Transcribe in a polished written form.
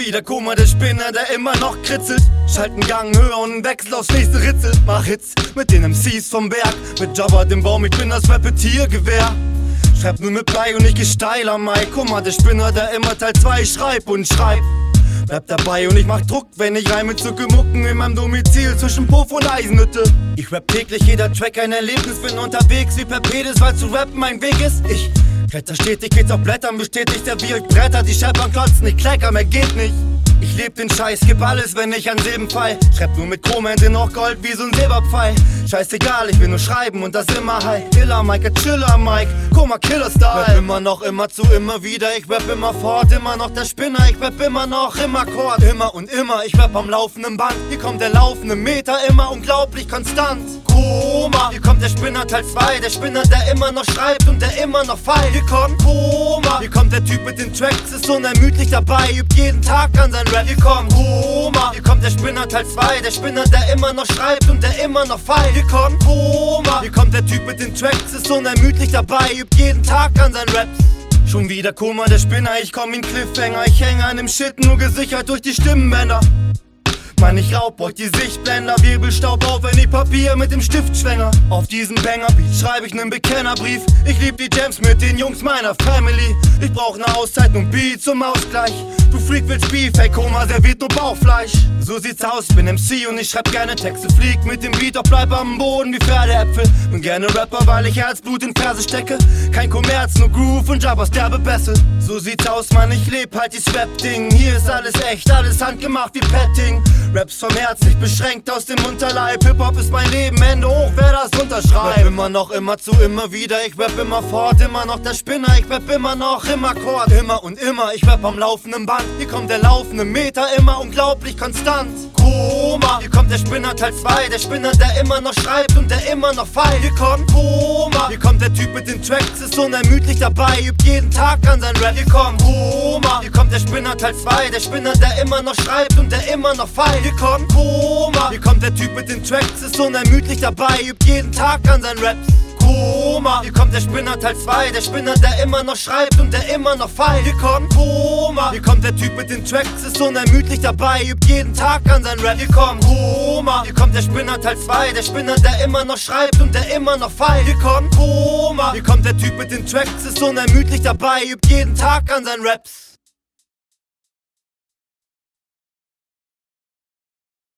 wieder Koma, der Spinner, der immer noch kritzelt. Schalt einen Gang höher und einen Wechsel aufs nächste Ritzel. Mach Hits mit den MCs vom Berg, mit Jabba dem Baum, ich bin das Repetiergewehr. Schreib nur mit Blei und ich geh steil am Mic. Koma, der Spinner, der immer Teil 2 schreib und schreib. Bleib dabei und ich mach Druck, wenn ich reime, zucke Mucken in meinem Domizil zwischen Puff und Eisenhütte. Ich rap täglich, jeder Track ein Erlebnis, bin unterwegs wie per Pedis, weil zu rappen mein Weg ist. Ich kletter stetig, geht's auf Blättern, bestätigt, servier euch Bretter, die scheppern, klotzen, ich klecker, mehr geht nicht. Ich leb den Scheiß, gib alles, wenn ich an Silben fall. Schreib nur mit Chrome, in noch Gold wie so ein Silberpfeil. Scheißegal, ich will nur schreiben und das immer high. Killer Mike, Chiller Mike, Koma Killer-Style. Rap immer noch, immer zu, immer wieder. Ich rap immer fort, immer noch der Spinner. Ich rap immer noch, immer Akkord. Immer und immer, ich rap am laufenden Band. Hier kommt der laufende Meter, immer unglaublich konstant. Koma, hier kommt der Spinner Teil 2. Der Spinner, der immer noch schreibt und der immer noch feilt. Hier kommt Koma, hier kommt der Typ mit den Tracks, ist unermüdlich dabei, übt jeden Tag an sein Rap. Hier kommt Koma, hier kommt der Spinner Teil 2. Der Spinner, der immer noch schreibt und der immer noch feilt. Hier kommt Koma, hier kommt der Typ mit den Tracks, ist unermüdlich dabei, übt jeden Tag an sein Rap. Schon wieder Koma, der Spinner, ich komm in Cliffhanger. Ich hänge an dem Shit, nur gesichert durch die Stimmbänder. Mann, ich raub euch die Sichtblender, Wirbelstaub auf, wenn ich Papier mit dem Stift schwänger. Auf diesen Banger-Beat schreib ich nen Bekennerbrief. Ich lieb die Jams mit den Jungs meiner Family. Ich brauch ne Auszeit und Beat zum Ausgleich. Du Freak willst Beef, hey Koma, serviert nur Bauchfleisch. So sieht's aus, bin MC und ich schreib gerne Texte. Flieg mit dem Beat, doch bleib am Boden wie Pferdeäpfel. Bin gerne Rapper, weil ich Herzblut in Verse stecke. Kein Kommerz, nur Groove und Jabbas derbe Bässe. So sieht's aus, Mann, ich leb halt dieses Rap-Ding. Hier ist alles echt, alles handgemacht wie Petting. Raps vom Herz, nicht beschränkt aus dem Unterleib. Hip-Hop ist mein Leben, Ende hoch, wer das unterschreibt. Rap immer noch, immer zu, immer wieder. Ich rap immer fort, immer noch der Spinner. Ich rap immer noch im Akkord. Immer und immer, ich rap am laufenden Band. Hier kommt der laufende Meter, immer unglaublich konstant. Koma, hier kommt der Spinner Teil 2. Der Spinner, der immer noch schreibt und der immer noch feilt. Hier kommt Koma, hier kommt der Typ mit den Tracks, ist unermüdlich dabei, übt jeden Tag an sein Rap. Hier kommt Koma, hier kommt der Spinner Teil 2. Der Spinner, der immer noch schreibt und der immer noch feilt. Hier kommt Koma, hier kommt der Typ mit den Tracks, ist unermüdlich dabei, übt jeden Tag an sein Rap. Koma, hier kommt der Spinner Teil 2. Der Spinner, der immer noch schreibt und der immer noch feilt. Hier kommt Koma, hier kommt der Typ mit den Tracks, ist unermüdlich dabei, übt jeden Tag an sein Rap. Hier kommt Koma, hier kommt der Spinner Teil 2. Der Spinner, der immer noch schreibt und der immer noch feilt. Hier kommt Koma, hier kommt der Typ mit den Tracks, ist unermüdlich dabei, übt jeden Tag an sein Raps.